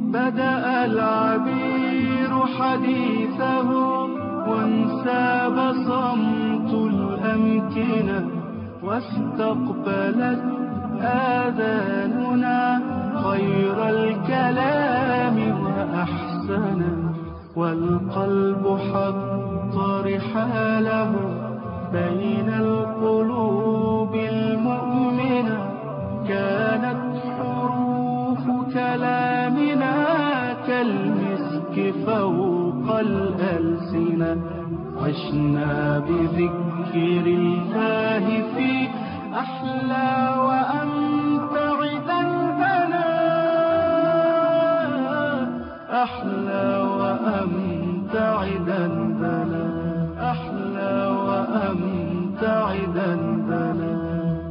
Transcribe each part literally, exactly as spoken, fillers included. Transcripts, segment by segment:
بدأ العبير حديثه وانساب صمت الأمكنة واستقبلت آذاننا خير الكلام وأحسنه والقلب حط رحاله بين القلوب المؤمنة كانت حروف كلامنا كالمسك فوق الألسنة عشنا بذكر الله في أحلى وأمتع ذنبنا أحلى وأمتع ذنبنا أحلى وأمتع ذنبنا.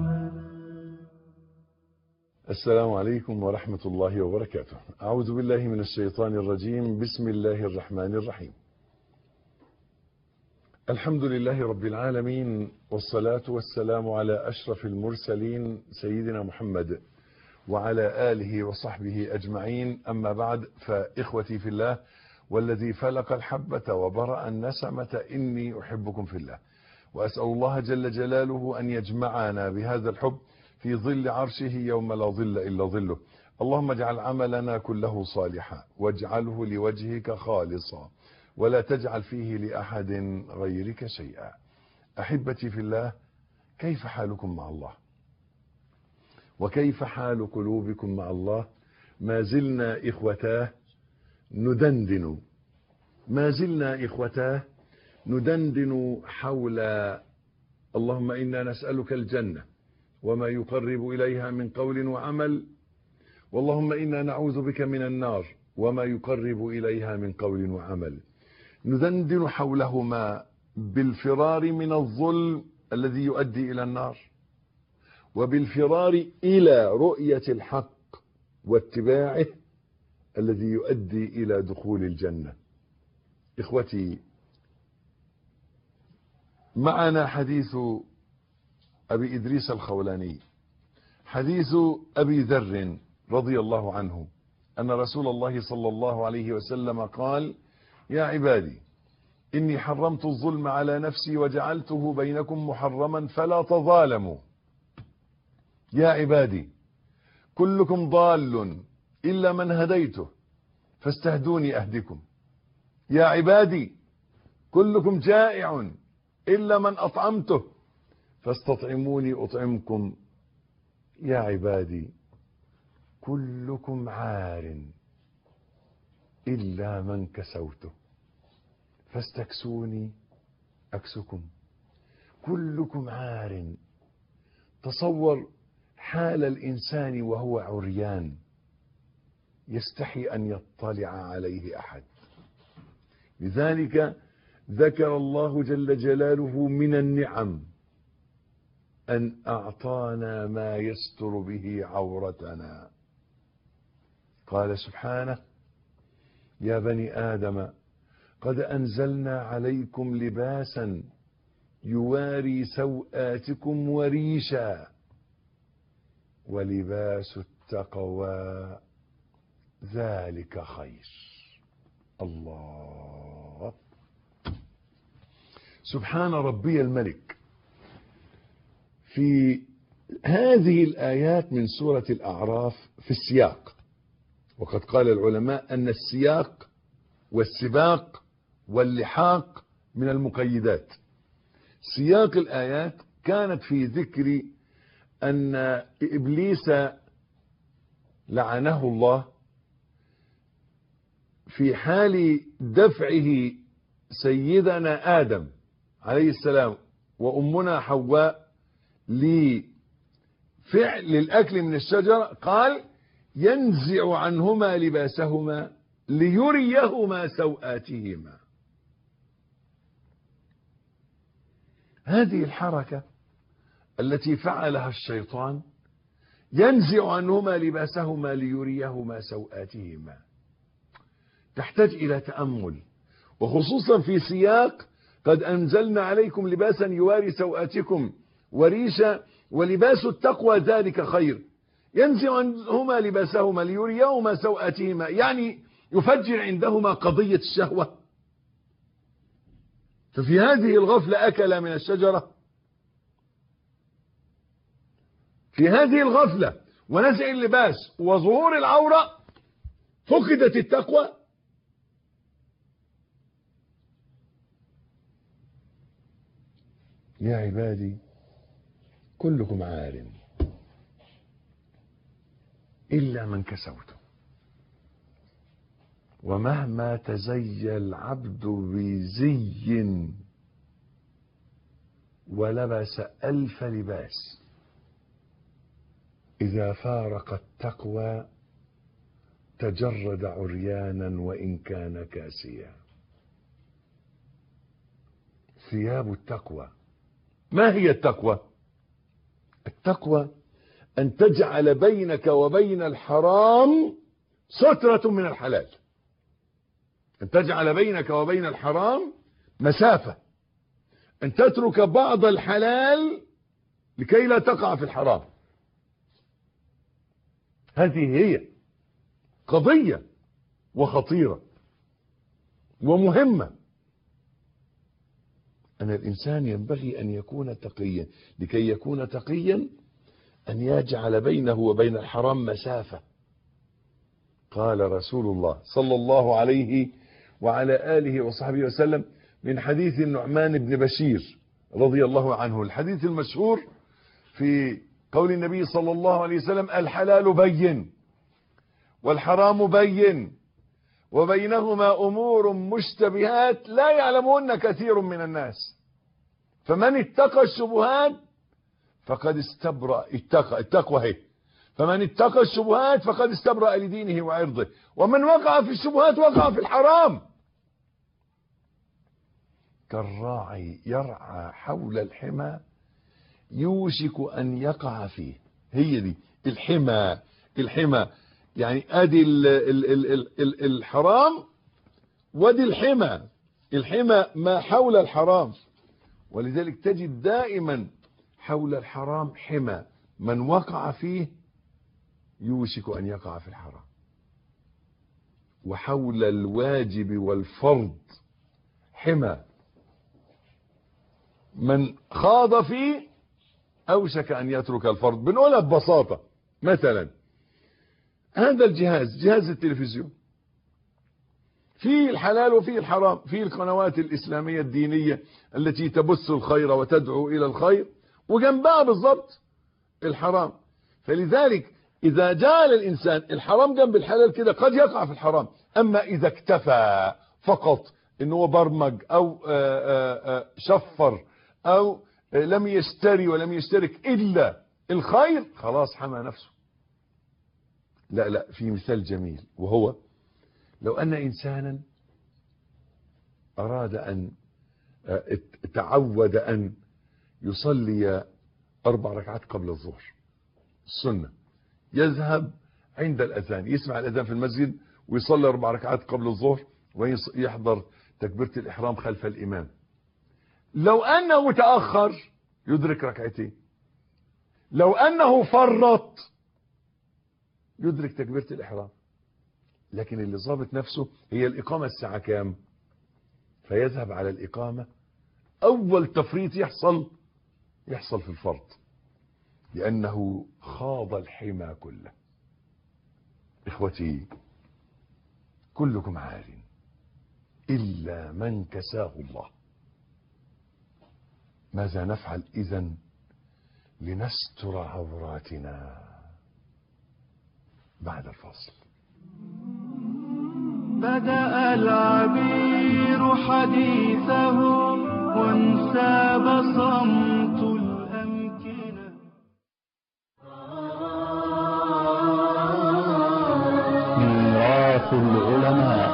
السلام عليكم ورحمة الله وبركاته. أعوذ بالله من الشيطان الرجيم. بسم الله الرحمن الرحيم. الحمد لله رب العالمين، والصلاة والسلام على أشرف المرسلين سيدنا محمد وعلى آله وصحبه أجمعين. أما بعد، فإخوتي في الله والذي فلق الحبة وبرأ النسمة إني أحبكم في الله، وأسأل الله جل جلاله أن يجمعنا بهذا الحب في ظل عرشه يوم لا ظل إلا ظله. اللهم اجعل عملنا كله صالحا واجعله لوجهك خالصا ولا تجعل فيه لأحد غيرك شيئا. أحبتي في الله، كيف حالكم مع الله؟ وكيف حال قلوبكم مع الله؟ ما زلنا إخوتاه ندندن ما زلنا إخوتاه ندندن حول اللهم إنا نسألك الجنة وما يقرب إليها من قول وعمل، واللهم إنا نعوذ بك من النار وما يقرب إليها من قول وعمل. ندندن حولهما بالفرار من الظلم الذي يؤدي إلى النار، وبالفرار إلى رؤية الحق واتباعه الذي يؤدي إلى دخول الجنة. إخوتي، معنا حديث أبي إدريس الخولاني، حديث أبي ذر رضي الله عنه أن رسول الله صلى الله عليه وسلم قال: يا عبادي إني حرمت الظلم على نفسي وجعلته بينكم محرما فلا تظالموا. يا عبادي كلكم ضال إلا من هديته فاستهدوني أهدكم. يا عبادي كلكم جائع إلا من أطعمته فاستطعموني أطعمكم. يا عبادي كلكم عار إلا من كسوته فاستكسوني أكسكم. كلكم عار. تصور حال الإنسان وهو عريان يستحي أن يطلع عليه أحد. لذلك ذكر الله جل جلاله من النعم أن أعطانا ما يستر به عورتنا. قال سبحانه: يا بني آدم قد أنزلنا عليكم لباسا يواري سوآتكم وريشا ولباس التقوى ذلك خير. الله. سبحان ربي الملك. في هذه الآيات من سورة الأعراف في السياق، وقد قال العلماء أن السياق والسباق واللحاق من المقيدات. سياق الآيات كانت في ذكر أن إبليس لعنه الله في حال دفعه سيدنا آدم عليه السلام وأمنا حواء لفعل الأكل من الشجرة، قال: ينزع عنهما لباسهما ليريهما سوآتهما. هذه الحركة التي فعلها الشيطان، ينزع عنهما لباسهما ليريهما سوآتهما، تحتاج إلى تأمل، وخصوصا في سياق قد أنزلنا عليكم لباسا يواري سوآتكم وريشا ولباس التقوى ذلك خير. ينزع عنهما لباسهما ليريهما سوءاتهما، يعني يفجر عندهما قضية الشهوة. ففي هذه الغفلة أكل من الشجرة، في هذه الغفلة ونزع اللباس وظهور العورة فقدت التقوى. يا عبادي كلكم عار إلا من كسوته، ومهما تزي العبد بزي ولبس ألف لباس إذا فارق التقوى تجرد عريانا وإن كان كاسيا. ثياب التقوى. ما هي التقوى؟ التقوى أن تجعل بينك وبين الحرام سترة من الحلال، أن تجعل بينك وبين الحرام مسافة، أن تترك بعض الحلال لكي لا تقع في الحرام. هذه هي قضية وخطيرة ومهمة. أن الإنسان ينبغي أن يكون تقيا، لكي يكون تقيا أن يجعل بينه وبين الحرام مسافة. قال رسول الله صلى الله عليه وعلى آله وصحبه وسلم من حديث النعمان بن بشير رضي الله عنه، الحديث المشهور في قول النبي صلى الله عليه وسلم: الحلال بين والحرام بين وبينهما أمور مشتبهات لا يعلمهن كثير من الناس، فمن اتقى الشبهات فقد استبرأ اتقى التقوى هي فمن اتقى الشبهات فقد استبرأ لدينه وعرضه، ومن وقع في الشبهات وقع في الحرام. كالراعي يرعى حول الحمى يوشك أن يقع فيه. هي دي الحمى. الحمى يعني ادي ال ال ال ال ال الحرام وادي الحمى. الحمى ما حول الحرام، ولذلك تجد دائما حول الحرام حمى، من وقع فيه يوشك أن يقع في الحرام. وحول الواجب والفرض حمى، من خاض فيه أوشك أن يترك الفرض. بنقولها ببساطة، مثلا هذا الجهاز، جهاز التلفزيون، فيه الحلال وفيه الحرام، فيه القنوات الإسلامية الدينية التي تبث الخير وتدعو إلى الخير، وجنبها بالضبط الحرام. فلذلك إذا جعل الإنسان الحرام جنب الحلال كده قد يقع في الحرام. أما إذا اكتفى فقط إنه هو برمج أو شفر أو لم يشتري ولم يشترك إلا الخير، خلاص حمى نفسه. لا لا في مثال جميل، وهو لو أن إنسانا أراد أن تعود أن يصلي أربع ركعات قبل الظهر السنة، يذهب عند الأذان يسمع الأذان في المسجد ويصلي أربع ركعات قبل الظهر ويحضر تكبيرة الإحرام خلف الإمام. لو أنه تأخر يدرك ركعتين، لو أنه فرط يدرك تكبيرة الإحرام. لكن اللي ضابط نفسه هي الإقامة الساعة كام، فيذهب على الإقامة. أول تفريط يحصل يحصل في الفرض، لأنه خاض الحمى كله. إخوتي كلكم عار إلا من كساه الله. ماذا نفعل إذن لنستر عوراتنا؟ بعد الفاصل. بدأ العبير حديثه وانساب صمت الأمكنة. ميراث العلماء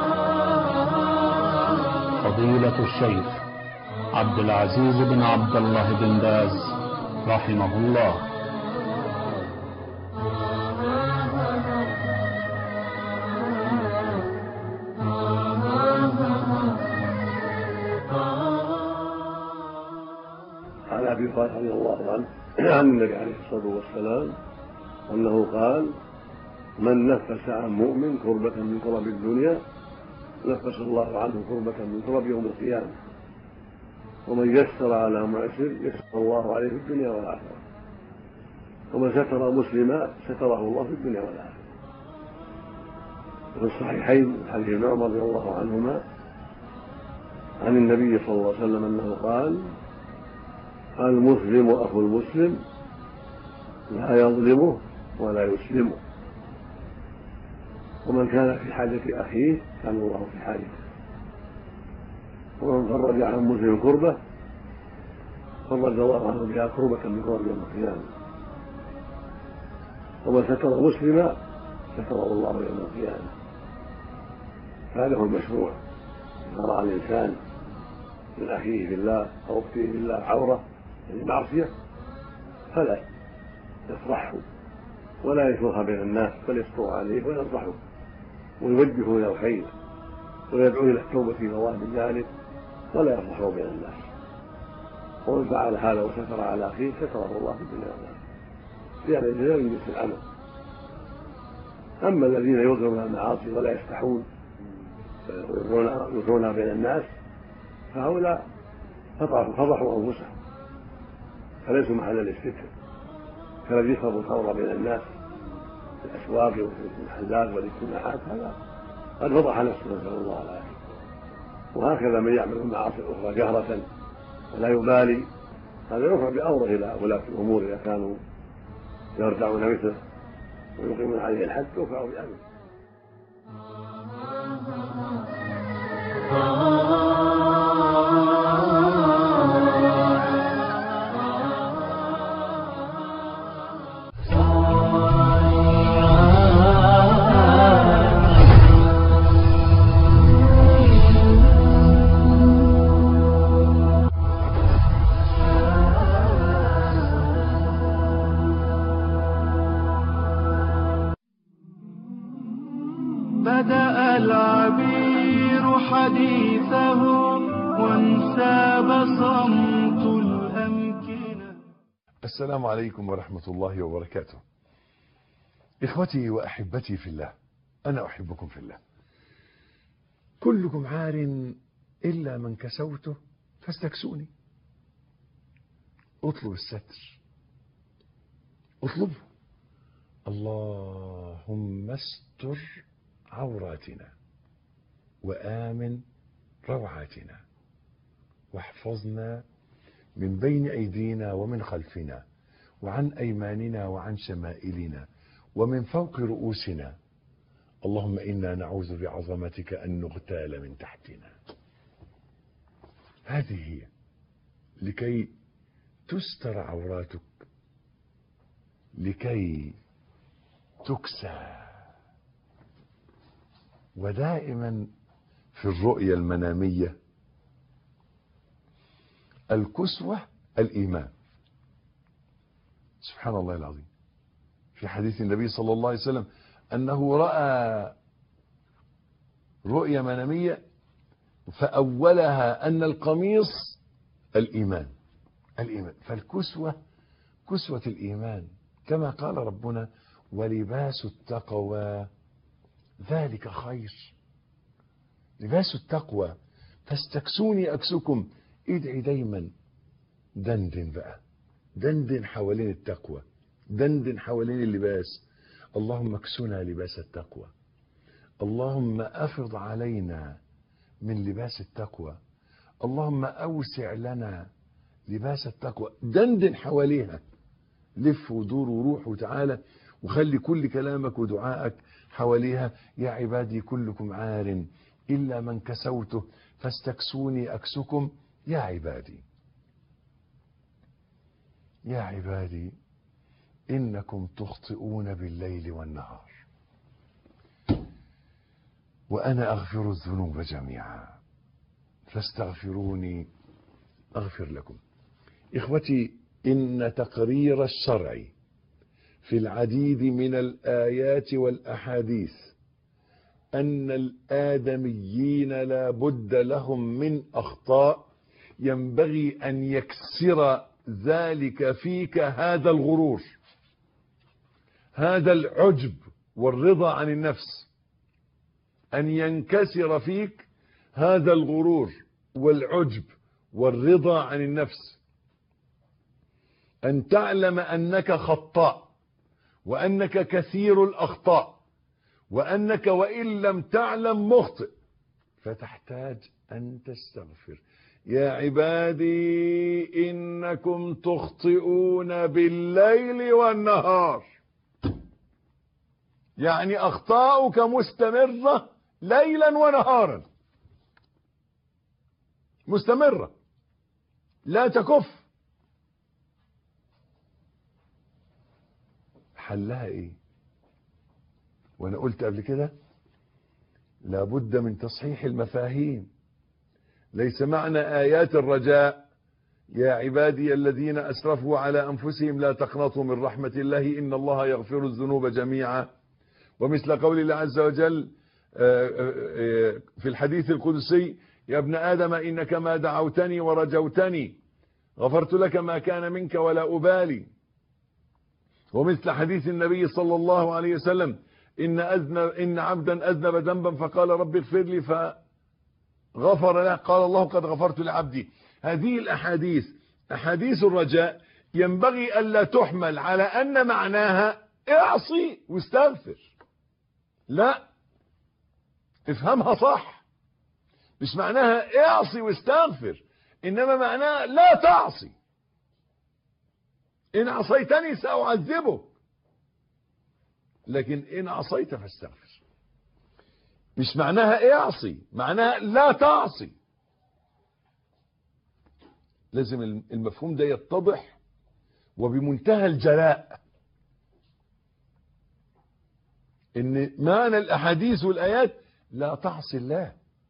فضيلة الشيخ عبد العزيز بن عبد الله بن باز رحمه الله. عن ابي هريره رضي الله عنه عن النبي عليه الصلاه والسلام أنه قال: من نفس عن مؤمن كربة من كرب الدنيا نفس الله عنه كربة من كرب يوم القيامة، ومن يسر على معسر يسر الله عليه في الدنيا والآخرة، ومن ستر مسلما ستره الله في الدنيا والآخرة. وفي الصحيحين حديث ابن عمر رضي الله عنهما عن النبي صلى الله عليه وسلم أنه قال: المسلم أخو المسلم لا يظلمه ولا يسلمه، ومن كان في حاجة أخيه كان الله في حاجته، ومن فرج عن مسلم كربة فرج الله عنه بها كربة من كرب يوم القيامة، ومن ستر مسلما ستره الله يوم القيامة. هذا هو المشروع. إذا رأى الإنسان من أخيه في الله أو أخته في الله عورة يعني معصية فلا يفضحه ولا ينشرها بين الناس، بل يستر عليه وينصحه ويوجهه إلى الخير ويدعو إلى التوبة في مواد ذلك ولا يفضحه بين الناس. ومن فعل هذا وستر على أخيه ستره الله في الدنيا والآخرة، لأن الجزاء من جنس العمل. أما الذين يظهرون المعاصي ولا يستحون ويظهرونها بين الناس فهؤلاء فضحوا أنفسهم فليسوا محل الاستتر، كالذي يشرب الخمر بين الناس في الأسواق وفي المحلات والاجتماعات، هذا قد فضح نفسه نسأل الله العافية. وهكذا من يعمل المعاصي الأخرى جهرة ولا يبالي، هذا يرفع بأمره إلى ولاة الأمور إذا كانوا يردعون مثله ويقيمون عليه الحد يرفع بأمره. بدأ العبير حديثه وانساب صمت الأمكنة. السلام عليكم ورحمة الله وبركاته. إخوتي وأحبتي في الله، أنا أحبكم في الله. كلكم عار إلا من كسوته فاستكسوني. اطلب الستر، اطلبه. اللهم استر عوراتنا وآمن روعاتنا واحفظنا من بين أيدينا ومن خلفنا وعن أيماننا وعن شمائلنا ومن فوق رؤوسنا. اللهم إنا نعوذ بعظمتك أن نغتال من تحتنا. هذه هي لكي تستر عوراتك، لكي تكسى. ودائما في الرؤية المنامية الكسوة الإيمان. سبحان الله العظيم. في حديث النبي صلى الله عليه وسلم أنه رأى رؤية منامية فأولها أن القميص الإيمان الإيمان فالكسوة كسوة الإيمان، كما قال ربنا: ولباس التقوى ذلك خير. لباس التقوى. فاستكسوني أكسكم. ادعي دايما، دندن بقى، دندن حوالين التقوى، دندن حوالين اللباس. اللهم اكسنا لباس التقوى، اللهم أفض علينا من لباس التقوى، اللهم أوسع لنا لباس التقوى. دندن حواليها، لف ودور وروح وتعالى، وخلي كل كلامك ودعائك حواليها. يا عبادي كلكم عار إلا من كسوته فاستكسوني أكسكم. يا عبادي يا عبادي إنكم تخطئون بالليل والنهار وأنا أغفر الذنوب جميعا فاستغفروني أغفر لكم. إخوتي، إن تقرير الشرع في العديد من الآيات والأحاديث أن الآدميين لا بد لهم من أخطاء ينبغي أن يكسر ذلك فيك هذا الغرور، هذا العجب والرضا عن النفس، أن ينكسر فيك هذا الغرور والعجب والرضا عن النفس، أن تعلم أنك خطاء، وأنك كثير الأخطاء، وأنك وإن لم تعلم مخطئ، فتحتاج أن تستغفر. يا عبادي إنكم تخطئون بالليل والنهار، يعني أخطاؤك مستمرة ليلا ونهارا، مستمرة لا تكف. حلها ايه؟ وانا قلت قبل كده لابد من تصحيح المفاهيم. ليس معنى آيات الرجاء يا عبادي الذين أسرفوا على أنفسهم لا تقنطوا من رحمة الله إن الله يغفر الذنوب جميعا، ومثل قول الله عز وجل في الحديث القدسي يا ابن آدم إنك ما دعوتني ورجوتني غفرت لك ما كان منك ولا أبالي. ومثل حديث النبي صلى الله عليه وسلم إن, أذنب إن عبدا أذنب ذنبا فقال رب اغفر لي فغفر له قال الله قد غفرت لعبدي. هذه الأحاديث أحاديث الرجاء ينبغي ألا تحمل على أن معناها اعصي واستغفر، لا، افهمها صح. مش معناها اعصي واستغفر، إنما معناها لا تعصي. إن عصيتني سأعذبك، لكن إن عصيت فاستغفر. مش معناها اعصي، معناها لا تعصي. لازم المفهوم ده يتضح وبمنتهى الجلاء، إن معنى الأحاديث والآيات لا تعصي الله،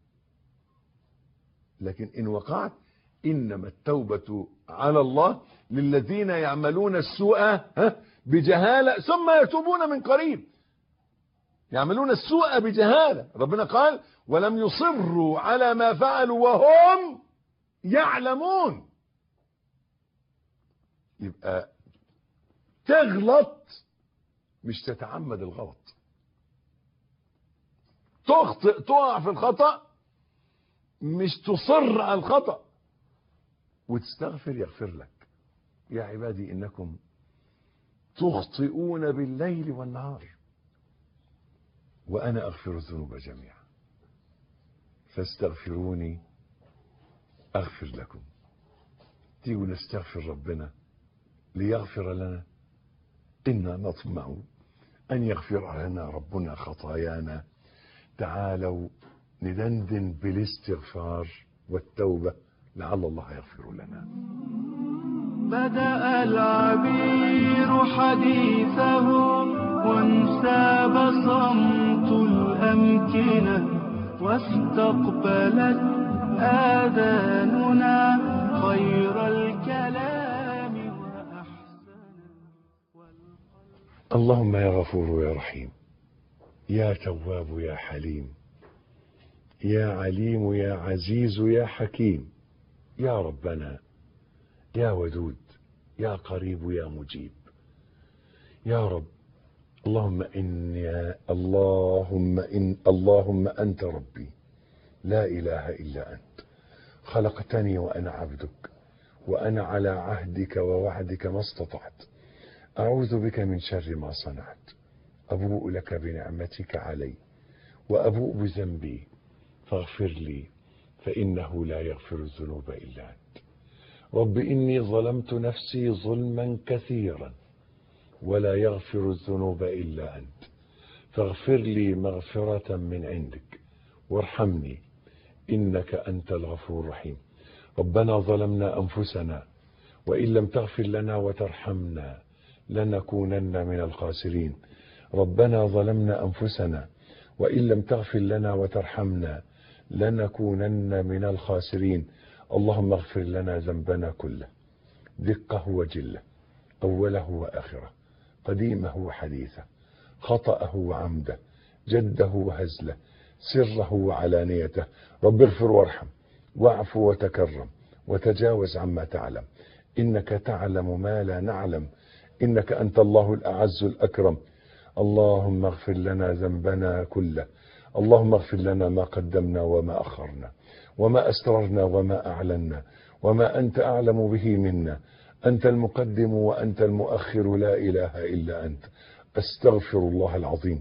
لكن إن وقعت إنما التوبة على الله للذين يعملون السوء بجهالة ثم يتوبون من قريب. يعملون السوء بجهالة، ربنا قال ولم يصروا على ما فعلوا وهم يعلمون. يبقى تغلط مش تتعمد الغلط، تخطئ تقع في الخطأ مش تصر على الخطأ وتستغفر يغفر لك. يا عبادي إنكم تخطئون بالليل والنهار وأنا أغفر الذنوب جميعا فاستغفروني أغفر لكم. تيجوا نستغفر ربنا ليغفر لنا. إنا نطمع أن يغفر لنا ربنا خطايانا. تعالوا ندندن بالاستغفار والتوبة لعل الله يغفر لنا. بدأ العبير حديثه وانساب صمت الأمكنة واستقبلت آذاننا خير الكلام وأحسن. اللهم يا غفور يا رحيم، يا تواب يا حليم، يا عليم يا عزيز يا حكيم، يا ربنا يا ودود يا قريب يا مجيب. يا رب اللهم إني اللهم إن اللهم أنت ربي لا إله إلا أنت، خلقتني وأنا عبدك وأنا على عهدك ووعدك ما استطعت، أعوذ بك من شر ما صنعت، أبوء لك بنعمتك علي وأبوء بذنبي فاغفر لي فإنه لا يغفر الذنوب إلا أنت. رب إني ظلمت نفسي ظلما كثيرا ولا يغفر الذنوب إلا أنت، فاغفر لي مغفرة من عندك وارحمني إنك أنت الغفور الرحيم. ربنا ظلمنا أنفسنا وإن لم تغفر لنا وترحمنا لنكونن من الخاسرين. ربنا ظلمنا أنفسنا وإن لم تغفر لنا وترحمنا لنكونن من الخاسرين. اللهم اغفر لنا ذنبنا كله، دقه وجله، أوله وآخره، قديمه وحديثه، خطأه وعمده، جده وهزله، سره وعلانيته. رب اغفر وارحم واعف وتكرم وتجاوز عما تعلم، إنك تعلم ما لا نعلم، إنك أنت الله الأعز الأكرم. اللهم اغفر لنا ذنبنا كله، اللهم اغفر لنا ما قدمنا وما أخرنا وما أسررنا وما أعلنا وما أنت أعلم به منا. أنت المقدم وأنت المؤخر، لا إله إلا أنت. أستغفر الله العظيم.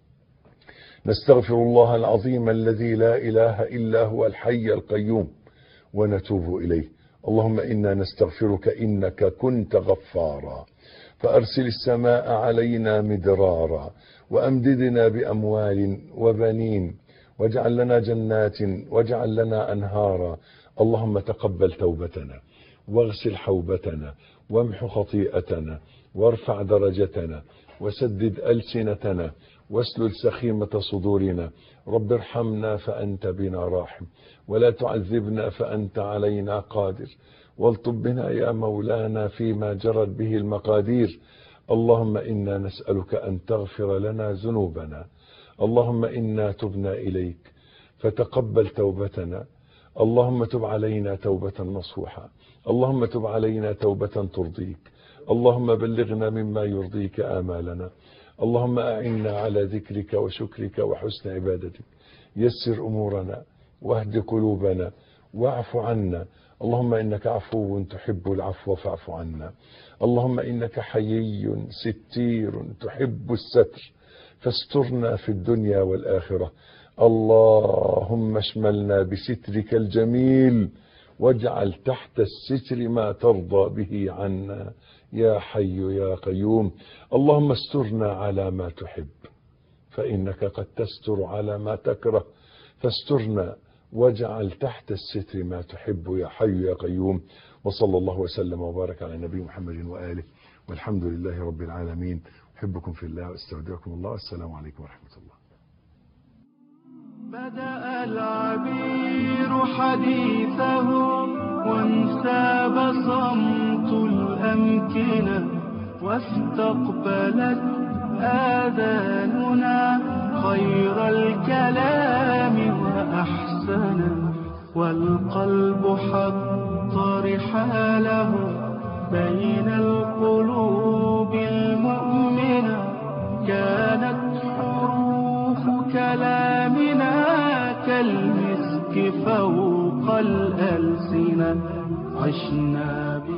نستغفر الله العظيم الذي لا إله إلا هو الحي القيوم ونتوب إليه. اللهم إنا نستغفرك إنك كنت غفارا، فأرسل السماء علينا مدرارا، وأمددنا بأموال وبنين، واجعل لنا جنات واجعل لنا أنهارا. اللهم تقبل توبتنا، واغسل حوبتنا، وامح خطيئتنا، وارفع درجتنا، وسدد ألسنتنا، واسلل سخيمة صدورنا. رب ارحمنا فأنت بنا راحم، ولا تعذبنا فأنت علينا قادر، والطب بنا يا مولانا فيما جرت به المقادير. اللهم إنا نسألك أن تغفر لنا ذنوبنا. اللهم إنا تبنا إليك فتقبل توبتنا. اللهم تب علينا توبة نصوحة. اللهم تب علينا توبة ترضيك. اللهم بلغنا مما يرضيك آمالنا. اللهم أعنا على ذكرك وشكرك وحسن عبادتك. يسر أمورنا واهد قلوبنا واعف عنا. اللهم إنك عفو تحب العفو فاعف عنا. اللهم إنك حيي ستير تحب الستر، فاسترنا في الدنيا والآخرة. اللهم اشملنا بسترك الجميل، واجعل تحت الستر ما ترضى به عنا يا حي يا قيوم. اللهم استرنا على ما تحب، فإنك قد تستر على ما تكره، فاسترنا واجعل تحت الستر ما تحب يا حي يا قيوم. وصلى الله وسلم وبارك على نبي محمد وآله، والحمد لله رب العالمين. أحبكم في الله واستودعكم الله. السلام عليكم ورحمة الله. بدأ العبير حديثه وانساب صمت الأمكنة، واستقبلت آذاننا خير الكلام وأحسنه، والقلب حط رحاله بين القلوب المؤمنة. كانت حروف كلامنا كالمسك فوق الألسنة، عشنا